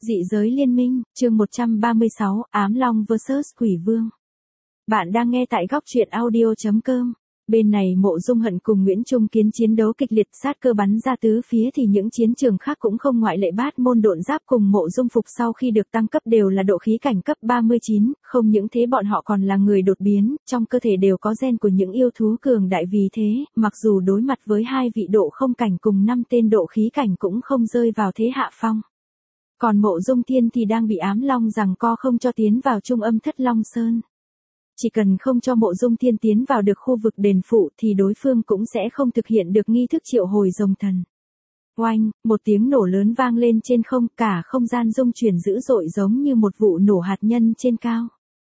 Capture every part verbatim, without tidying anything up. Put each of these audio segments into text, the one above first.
Dị giới liên minh, chương một trăm ba mươi sáu, Ám Long versus Quỷ Vương. Bạn đang nghe tại góc truyện audio chấm com. Bên này Mộ Dung Hận cùng Nguyễn Trung Kiến chiến đấu kịch liệt, sát cơ bắn ra tứ phía thì những chiến trường khác cũng không ngoại lệ. Bát môn độn giáp cùng Mộ Dung Phục sau khi được tăng cấp đều là độ khí cảnh cấp ba mươi chín, không những thế bọn họ còn là người đột biến, trong cơ thể đều có gen của những yêu thú cường đại, vì thế, mặc dù đối mặt với hai vị độ không cảnh cùng năm tên độ khí cảnh cũng không rơi vào thế hạ phong. Còn Mộ Dung Thiên thì đang bị Ám Long giằng co không cho tiến vào Trung Âm Thất Long Sơn. Chỉ cần không cho Mộ Dung Thiên tiến vào được khu vực đền phụ thì đối phương cũng sẽ không thực hiện được nghi thức triệu hồi rồng thần. Oanh, một tiếng nổ lớn vang lên trên không, cả không gian rung chuyển dữ dội giống như một vụ nổ hạt nhân trên cao.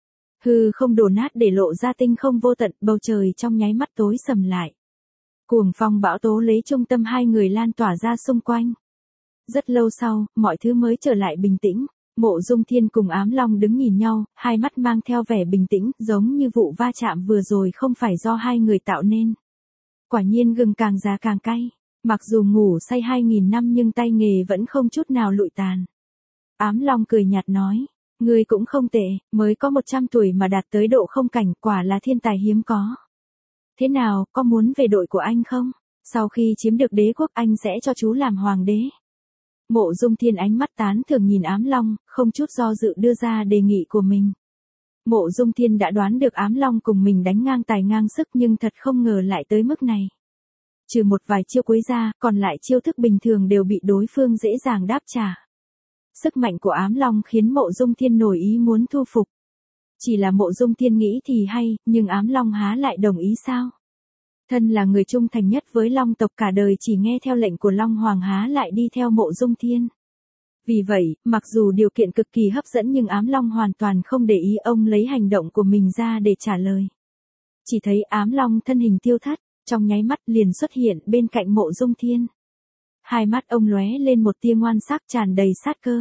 Hư không đổ nát để lộ ra tinh không vô tận, bầu trời trong nháy mắt tối sầm lại. Cuồng phong bão tố lấy trung tâm hai người lan tỏa ra xung quanh. Rất lâu sau, mọi thứ mới trở lại bình tĩnh. Mộ Dung Thiên cùng Ám Long đứng nhìn nhau, hai mắt mang theo vẻ bình tĩnh, giống như vụ va chạm vừa rồi không phải do hai người tạo nên. Quả nhiên gừng càng già càng cay, mặc dù ngủ say hai nghìn năm nhưng tay nghề vẫn không chút nào lụi tàn. Ám Long cười nhạt nói, ngươi cũng không tệ, mới có một trăm tuổi mà đạt tới độ không cảnh, quả là thiên tài hiếm có. Thế nào, có muốn về đội của anh không? Sau khi chiếm được đế quốc anh sẽ cho chú làm hoàng đế. Mộ Dung Thiên ánh mắt tán thưởng nhìn Ám Long, không chút do dự đưa ra đề nghị của mình. Mộ Dung Thiên đã đoán được Ám Long cùng mình đánh ngang tài ngang sức nhưng thật không ngờ lại tới mức này. Trừ một vài chiêu cuối ra, còn lại chiêu thức bình thường đều bị đối phương dễ dàng đáp trả. Sức mạnh của Ám Long khiến Mộ Dung Thiên nổi ý muốn thu phục. Chỉ là Mộ Dung Thiên nghĩ thì hay, nhưng Ám Long há lại đồng ý sao? Thân là người trung thành nhất với Long tộc, cả đời chỉ nghe theo lệnh của Long Hoàng, há lại đi theo Mộ Dung Thiên. Vì vậy, mặc dù điều kiện cực kỳ hấp dẫn nhưng Ám Long hoàn toàn không để ý, ông lấy hành động của mình ra để trả lời. Chỉ thấy Ám Long thân hình tiêu thất, trong nháy mắt liền xuất hiện bên cạnh Mộ Dung Thiên. Hai mắt ông lóe lên một tia ngoan sắc tràn đầy sát cơ.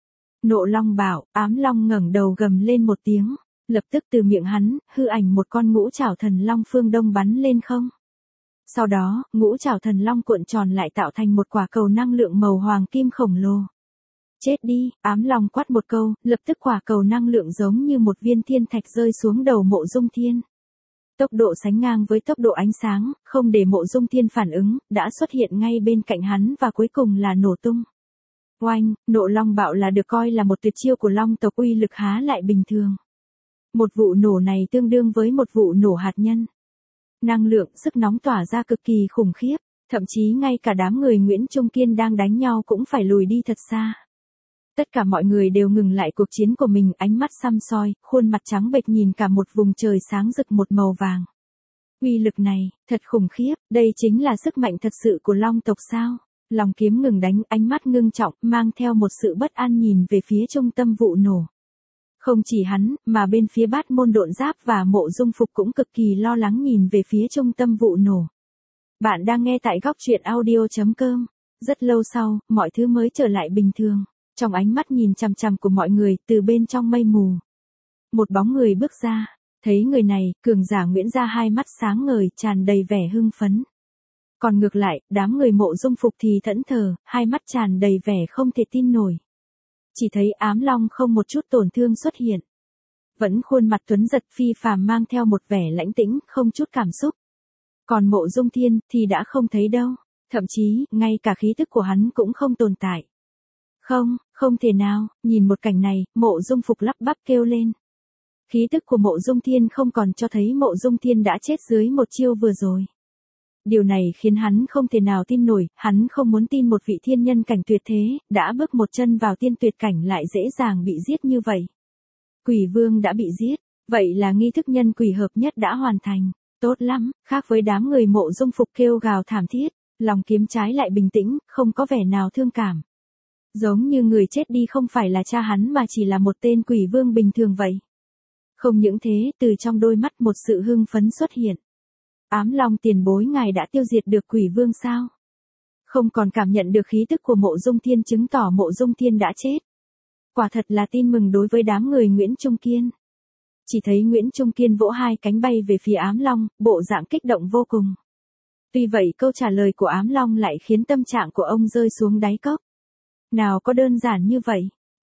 Nộ Long bảo, Ám Long ngẩng đầu gầm lên một tiếng. Lập tức từ miệng hắn, hư ảnh một con ngũ trảo thần long phương đông bắn lên không. Sau đó, ngũ trảo thần long cuộn tròn lại tạo thành một quả cầu năng lượng màu hoàng kim khổng lồ. Chết đi, Ám Long quát một câu, lập tức quả cầu năng lượng giống như một viên thiên thạch rơi xuống đầu Mộ Dung Thiên. Tốc độ sánh ngang với tốc độ ánh sáng, không để Mộ Dung Thiên phản ứng, đã xuất hiện ngay bên cạnh hắn và cuối cùng là nổ tung. Oanh, Nộ Long bạo là được coi là một tuyệt chiêu của Long tộc, uy lực há lại bình thường. Một vụ nổ này tương đương với một vụ nổ hạt nhân. Năng lượng, sức nóng tỏa ra cực kỳ khủng khiếp, thậm chí ngay cả đám người Nguyễn Trung Kiên đang đánh nhau cũng phải lùi đi thật xa. Tất cả mọi người đều ngừng lại cuộc chiến của mình, ánh mắt săm soi, khuôn mặt trắng bệch nhìn cả một vùng trời sáng rực một màu vàng. Uy lực này, thật khủng khiếp, đây chính là sức mạnh thật sự của Long tộc sao? Long Kiếm ngừng đánh, ánh mắt ngưng trọng, mang theo một sự bất an nhìn về phía trung tâm vụ nổ. Không chỉ hắn, mà bên phía Bát môn độn giáp và Mộ Dung Phục cũng cực kỳ lo lắng nhìn về phía trung tâm vụ nổ. Bạn đang nghe tại góc truyện audio chấm com. Rất lâu sau, mọi thứ mới trở lại bình thường. Trong ánh mắt nhìn chằm chằm của mọi người, từ bên trong mây mù. Một bóng người bước ra. Thấy người này, cường giả Nguyễn gia hai mắt sáng ngời, tràn đầy vẻ hưng phấn. Còn ngược lại, đám người Mộ Dung Phục thì thẫn thờ, hai mắt tràn đầy vẻ không thể tin nổi. Chỉ thấy Ám Long không một chút tổn thương xuất hiện. Vẫn khuôn mặt tuấn giật phi phàm, mang theo một vẻ lãnh tĩnh, không chút cảm xúc. Còn Mộ Dung Thiên thì đã không thấy đâu, thậm chí, ngay cả khí tức của hắn cũng không tồn tại. Không, không thể nào, nhìn một cảnh này, Mộ Dung Phục lắp bắp kêu lên. Khí tức của Mộ Dung Thiên không còn cho thấy Mộ Dung Thiên đã chết dưới một chiêu vừa rồi. Điều này khiến hắn không thể nào tin nổi, hắn không muốn tin một vị thiên nhân cảnh tuyệt thế, đã bước một chân vào tiên tuyệt cảnh lại dễ dàng bị giết như vậy. Quỷ Vương đã bị giết, vậy là nghi thức nhân quỷ hợp nhất đã hoàn thành, tốt lắm, khác với đám người Mộ Dung Phục kêu gào thảm thiết, Long Kiếm trái lại bình tĩnh, không có vẻ nào thương cảm. Giống như người chết đi không phải là cha hắn mà chỉ là một tên quỷ vương bình thường vậy. Không những thế, từ trong đôi mắt một sự hưng phấn xuất hiện. Ám Long tiền bối, ngài đã tiêu diệt được quỷ vương sao? Không còn cảm nhận được khí tức của Mộ Dung Thiên chứng tỏ Mộ Dung Thiên đã chết. Quả thật là tin mừng đối với đám người Nguyễn Trung Kiên. Chỉ thấy Nguyễn Trung Kiên vỗ hai cánh bay về phía Ám Long, bộ dạng kích động vô cùng. Tuy vậy câu trả lời của Ám Long lại khiến tâm trạng của ông rơi xuống đáy cốc. Nào có đơn giản như vậy.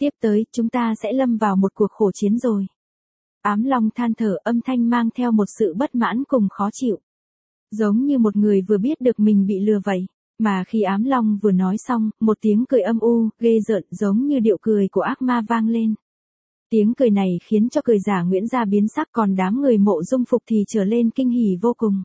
Tiếp tới, chúng ta sẽ lâm vào một cuộc khổ chiến rồi. Ám Long than thở, âm thanh mang theo một sự bất mãn cùng khó chịu. Giống như một người vừa biết được mình bị lừa vậy. Mà khi Ám Long vừa nói xong, một tiếng cười âm u, ghê rợn giống như điệu cười của ác ma vang lên. Tiếng cười này khiến cho cười giả Nguyễn Gia biến sắc, còn đám người Mộ Dung Phục thì trở lên kinh hỉ vô cùng.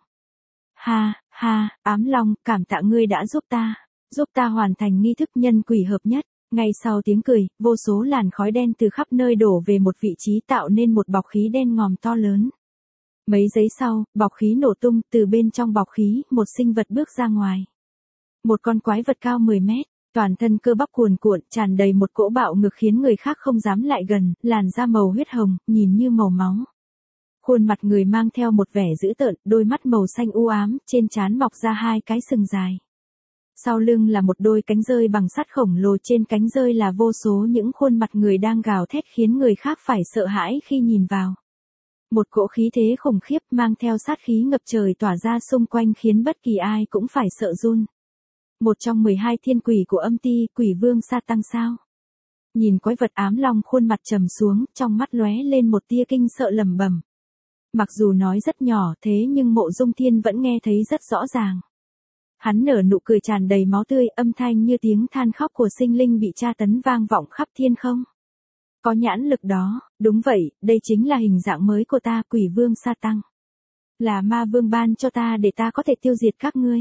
Ha, ha, Ám Long, cảm tạ ngươi đã giúp ta, giúp ta hoàn thành nghi thức nhân quỷ hợp nhất. Ngay sau tiếng cười, vô số làn khói đen từ khắp nơi đổ về một vị trí tạo nên một bọc khí đen ngòm to lớn. Mấy giây sau, bọc khí nổ tung, từ bên trong bọc khí, một sinh vật bước ra ngoài. Một con quái vật cao mười mét, toàn thân cơ bắp cuồn cuộn, tràn đầy một cỗ bạo ngược khiến người khác không dám lại gần, làn da màu huyết hồng, nhìn như màu máu. Khuôn mặt người mang theo một vẻ dữ tợn, đôi mắt màu xanh u ám, trên trán mọc ra hai cái sừng dài. Sau lưng là một đôi cánh rơi bằng sắt khổng lồ, trên cánh rơi là vô số những khuôn mặt người đang gào thét khiến người khác phải sợ hãi khi nhìn vào. Một cỗ khí thế khủng khiếp mang theo sát khí ngập trời tỏa ra xung quanh khiến bất kỳ ai cũng phải sợ run. Một trong mười hai thiên quỷ của âm ti, quỷ vương Sa Tăng sao? Nhìn quái vật Ám Long khuôn mặt trầm xuống, trong mắt lóe lên một tia kinh sợ lẩm bẩm. Mặc dù nói rất nhỏ thế nhưng Mộ Dung Thiên vẫn nghe thấy rất rõ ràng. Hắn nở nụ cười tràn đầy máu tươi, âm thanh như tiếng than khóc của sinh linh bị tra tấn vang vọng khắp thiên không. Có nhãn lực đó, đúng vậy, đây chính là hình dạng mới của ta, quỷ vương Sa Tăng. Là ma vương ban cho ta để ta có thể tiêu diệt các ngươi.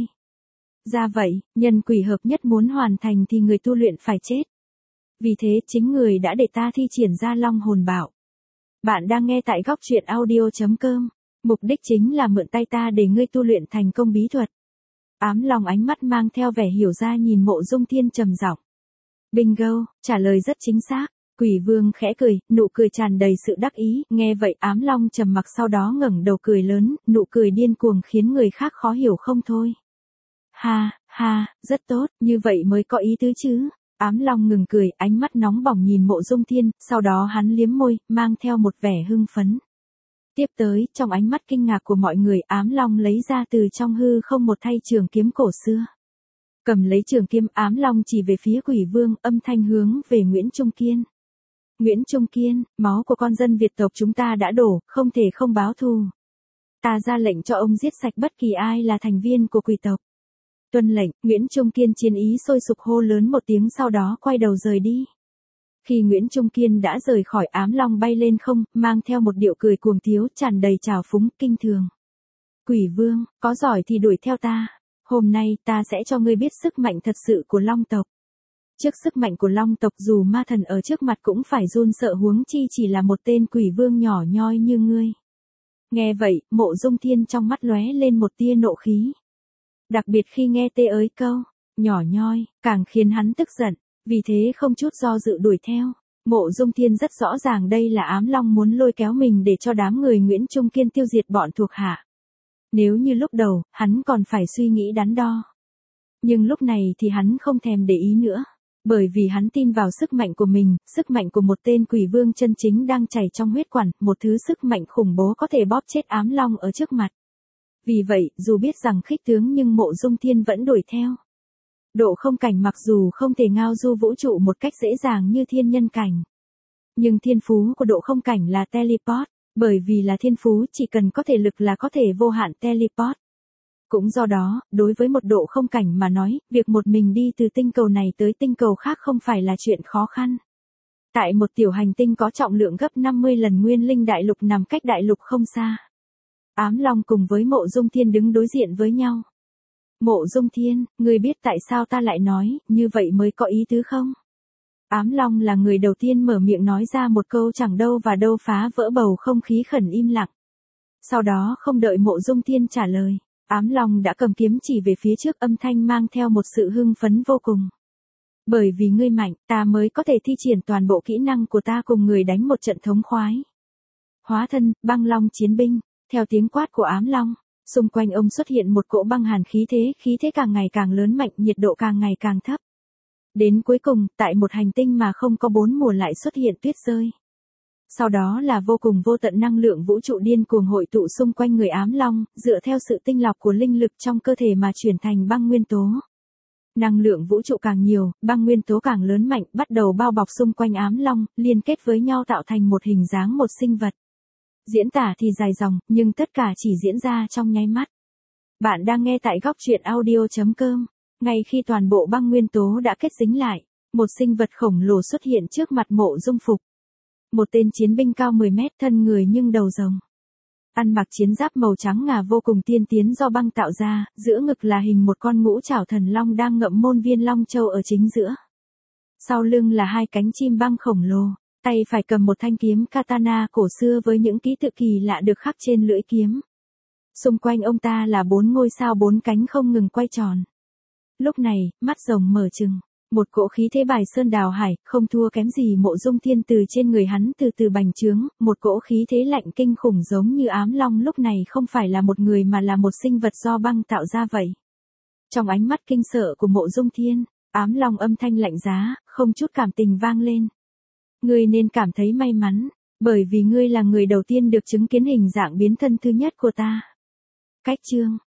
Ra vậy, nhân quỷ hợp nhất muốn hoàn thành thì người tu luyện phải chết. Vì thế chính người đã để ta thi triển ra long hồn bảo. Bạn đang nghe tại góc truyện audio chấm com. Mục đích chính là mượn tay ta để ngươi tu luyện thành công bí thuật. Ám Long ánh mắt mang theo vẻ hiểu ra nhìn Mộ Dung Thiên trầm giọng. Bingo, trả lời rất chính xác. Quỷ vương khẽ cười, nụ cười tràn đầy sự đắc ý, nghe vậy Ám Long trầm mặc sau đó ngẩng đầu cười lớn, nụ cười điên cuồng khiến người khác khó hiểu không thôi. Ha, ha, rất tốt, như vậy mới có ý tứ chứ. Ám Long ngừng cười, ánh mắt nóng bỏng nhìn Mộ Dung Thiên, sau đó hắn liếm môi, mang theo một vẻ hưng phấn. Tiếp tới, trong ánh mắt kinh ngạc của mọi người, Ám Long lấy ra từ trong hư không một thanh trường kiếm cổ xưa. Cầm lấy trường kiếm, Ám Long chỉ về phía quỷ vương, âm thanh hướng về Nguyễn Trung Kiên. Nguyễn Trung Kiên, máu của con dân Việt tộc chúng ta đã đổ, không thể không báo thù. Ta ra lệnh cho ông giết sạch bất kỳ ai là thành viên của quỷ tộc. Tuân lệnh, Nguyễn Trung Kiên chiến ý sôi sục hô lớn một tiếng sau đó quay đầu rời đi. Khi Nguyễn Trung Kiên đã rời khỏi, Ám Long bay lên không, mang theo một điệu cười cuồng tiếu tràn đầy trào phúng, kinh thường. Quỷ vương, có giỏi thì đuổi theo ta. Hôm nay ta sẽ cho ngươi biết sức mạnh thật sự của Long tộc. Trước sức mạnh của Long tộc dù ma thần ở trước mặt cũng phải run sợ, huống chi chỉ là một tên quỷ vương nhỏ nhoi như ngươi. Nghe vậy, Mộ Dung Thiên trong mắt lóe lên một tia nộ khí. Đặc biệt khi nghe tê ới câu, nhỏ nhoi, càng khiến hắn tức giận, vì thế không chút do dự đuổi theo. Mộ Dung Thiên rất rõ ràng đây là Ám Long muốn lôi kéo mình để cho đám người Nguyễn Trung Kiên tiêu diệt bọn thuộc hạ. Nếu như lúc đầu, hắn còn phải suy nghĩ đắn đo. Nhưng lúc này thì hắn không thèm để ý nữa. Bởi vì hắn tin vào sức mạnh của mình, sức mạnh của một tên quỷ vương chân chính đang chảy trong huyết quản, một thứ sức mạnh khủng bố có thể bóp chết Ám Long ở trước mặt. Vì vậy, dù biết rằng khích tướng nhưng Mộ Dung Thiên vẫn đuổi theo. Độ không cảnh mặc dù không thể ngao du vũ trụ một cách dễ dàng như thiên nhân cảnh. Nhưng thiên phú của độ không cảnh là teleport, bởi vì là thiên phú chỉ cần có thể lực là có thể vô hạn teleport. Cũng do đó, đối với một độ không cảnh mà nói, việc một mình đi từ tinh cầu này tới tinh cầu khác không phải là chuyện khó khăn. Tại một tiểu hành tinh có trọng lượng gấp năm mươi lần Nguyên Linh Đại Lục nằm cách đại lục không xa. Ám Long cùng với Mộ Dung Thiên đứng đối diện với nhau. Mộ Dung Thiên, ngươi biết tại sao ta lại nói, như vậy mới có ý tứ không? Ám Long là người đầu tiên mở miệng nói ra một câu chẳng đâu và đâu, phá vỡ bầu không khí khẩn im lặng. Sau đó không đợi Mộ Dung Thiên trả lời, Ám Long đã cầm kiếm chỉ về phía trước, âm thanh mang theo một sự hưng phấn vô cùng. Bởi vì ngươi mạnh, ta mới có thể thi triển toàn bộ kỹ năng của ta cùng người đánh một trận thống khoái. Hóa thân, băng long chiến binh, theo tiếng quát của Ám Long, xung quanh ông xuất hiện một cỗ băng hàn khí thế, khí thế càng ngày càng lớn mạnh, nhiệt độ càng ngày càng thấp. Đến cuối cùng, tại một hành tinh mà không có bốn mùa lại xuất hiện tuyết rơi. Sau đó là vô cùng vô tận năng lượng vũ trụ điên cuồng hội tụ xung quanh người Ám Long, dựa theo sự tinh lọc của linh lực trong cơ thể mà chuyển thành băng nguyên tố. Năng lượng vũ trụ càng nhiều, băng nguyên tố càng lớn mạnh, bắt đầu bao bọc xung quanh ám long, liên kết với nhau tạo thành một hình dáng một sinh vật. Diễn tả thì dài dòng, nhưng tất cả chỉ diễn ra trong nháy mắt. Bạn đang nghe tại góc truyện audio.com. Ngay khi toàn bộ băng nguyên tố đã kết dính lại, một sinh vật khổng lồ xuất hiện trước mặt Mộ Dung Phục. Một tên chiến binh cao mười mét, thân người nhưng đầu rồng. Ăn mặc chiến giáp màu trắng ngà vô cùng tiên tiến do băng tạo ra, giữa ngực là hình một con ngũ trảo thần long đang ngậm môn viên long châu ở chính giữa. Sau lưng là hai cánh chim băng khổng lồ, tay phải cầm một thanh kiếm katana cổ xưa với những ký tự kỳ lạ được khắc trên lưỡi kiếm. Xung quanh ông ta là bốn ngôi sao bốn cánh không ngừng quay tròn. Lúc này, mắt rồng mở trừng, một cỗ khí thế bài sơn đào hải, không thua kém gì Mộ Dung Thiên từ trên người hắn từ từ bành trướng, một cỗ khí thế lạnh kinh khủng giống như ám long lúc này không phải là một người mà là một sinh vật do băng tạo ra vậy. Trong ánh mắt kinh sợ của Mộ Dung Thiên, ám long âm thanh lạnh giá, không chút cảm tình vang lên. Ngươi nên cảm thấy may mắn, bởi vì ngươi là người đầu tiên được chứng kiến hình dạng biến thân thứ nhất của ta. Cách chương